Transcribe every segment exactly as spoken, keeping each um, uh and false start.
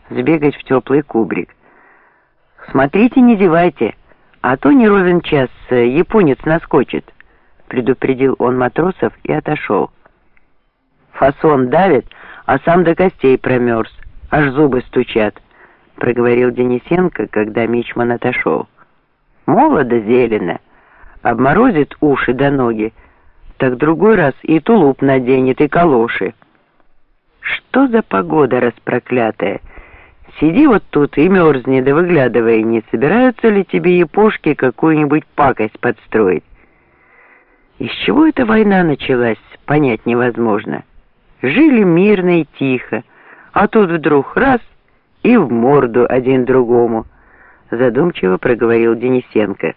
сбегать в теплый кубрик. «Смотрите, не зевайте, а то не ровен час японец наскочит», — предупредил он матросов и отошел. «Фасон давит, а сам до костей промерз, аж зубы стучат», — проговорил Денисенко, когда мичман отошел. «Молодо зелено, обморозит уши до ноги, так другой раз и тулуп наденет, и калоши. Что за погода распроклятая? Сиди вот тут и мерзни, да выглядывай, не собираются ли тебе япошки какую-нибудь пакость подстроить? Из чего эта война началась, понять невозможно. Жили мирно и тихо, а тут вдруг раз и в морду один другому», — задумчиво проговорил Денисенко.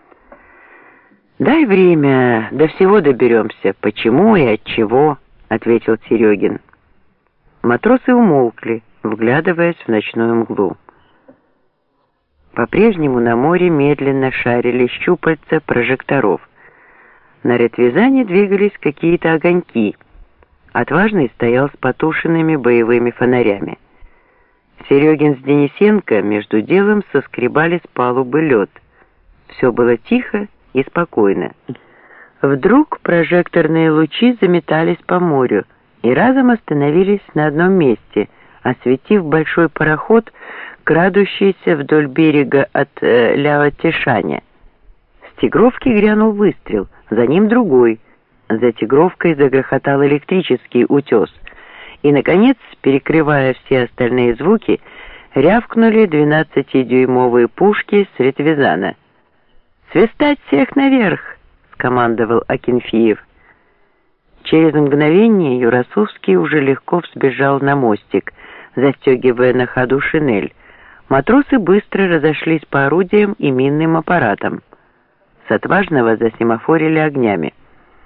«Дай время, до всего доберемся. Почему и от чего?» — ответил Серегин. Матросы умолкли, вглядываясь в ночную мглу. По-прежнему на море медленно шарили щупальца прожекторов. На ретвизане двигались какие-то огоньки. Отважный стоял с потушенными боевыми фонарями. Серегин с Денисенко между делом соскребали с палубы лед. Все было тихо и спокойно. Вдруг прожекторные лучи заметались по морю и разом остановились на одном месте, осветив большой пароход, крадущийся вдоль берега от э, Ляо-Тишаня. С тигровки грянул выстрел, за ним другой. За тигровкой загрохотал электрический утес. И, наконец, перекрывая все остальные звуки, рявкнули двенадцатидюймовые пушки с ретвизана. «Свистать всех наверх!» — скомандовал Акинфеев. Через мгновение Юрасовский уже легко взбежал на мостик, застегивая на ходу шинель. Матросы быстро разошлись по орудиям и минным аппаратам. С отважного засемафорили огнями.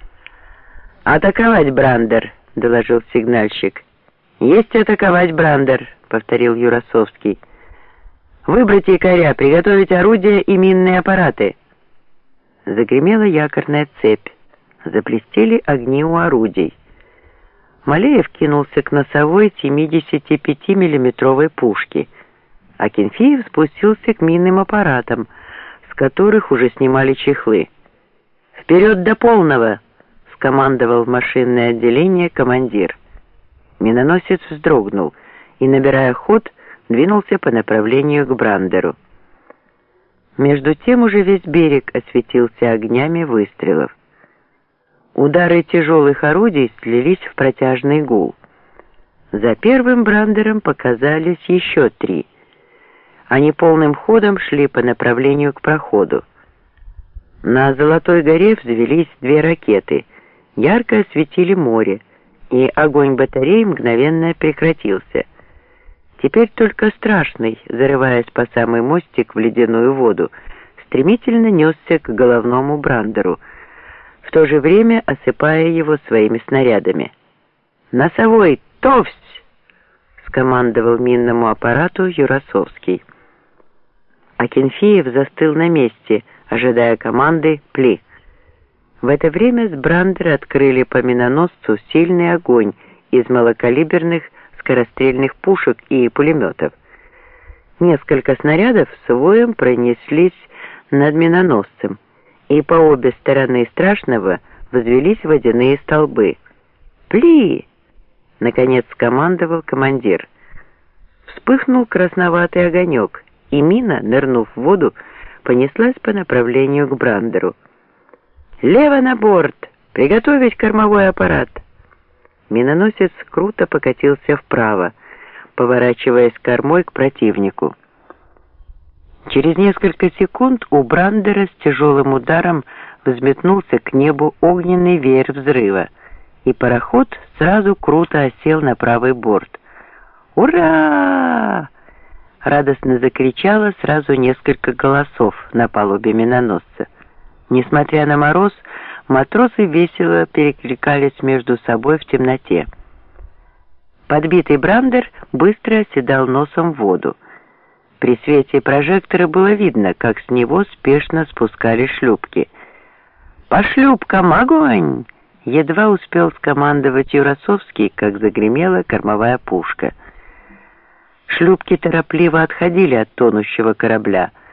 «Атаковать, Брандер!» — доложил сигнальщик. «Есть атаковать, Брандер!» — повторил Юрасовский. «Выбрать якоря, приготовить орудия и минные аппараты!» Загремела якорная цепь. Заблестели огни у орудий. Малеев кинулся к носовой семидесятипятимиллиметровой пушке. Акинфеев спустился к минным аппаратам, с которых уже снимали чехлы. «Вперед до полного!» — скомандовал в машинное отделение командир. Миноносец вздрогнул и, набирая ход, двинулся по направлению к Брандеру. Между тем уже весь берег осветился огнями выстрелов. Удары тяжелых орудий слились в протяжный гул. За первым Брандером показались еще три. Они полным ходом шли по направлению к проходу. На Золотой горе взвелись две ракеты, ярко осветили море, и огонь батарей мгновенно прекратился. Теперь только Страшный, зарываясь по самый мостик в ледяную воду, стремительно несся к головному Брандеру, в то же время осыпая его своими снарядами. «Носовой, товсь!» — скомандовал минному аппарату Юрасовский. Акинфеев застыл на месте, ожидая команды «Пли». В это время с Брандера открыли по миноносцу сильный огонь из малокалиберных скорострельных пушек и пулеметов. Несколько снарядов с воем пронеслись над миноносцем, и по обе стороны Страшного возвелись водяные столбы. «Пли!» — наконец скомандовал командир. Вспыхнул красноватый огонек, и мина, нырнув в воду, понеслась по направлению к Брандеру. «Лево на борт! Приготовить кормовой аппарат!» Миноносец круто покатился вправо, поворачиваясь кормой к противнику. Через несколько секунд у Брандера с тяжелым ударом взметнулся к небу огненный веер взрыва, и пароход сразу круто осел на правый борт. «Ура!» — радостно закричало сразу несколько голосов на палубе миноносца. Несмотря на мороз, матросы весело перекликались между собой в темноте. Подбитый Брандер быстро оседал носом в воду. При свете прожектора было видно, как с него спешно спускали шлюпки. «По шлюпкам огонь!» Едва успел скомандовать Юрасовский, как загремела кормовая пушка. Шлюпки торопливо отходили от тонущего корабля.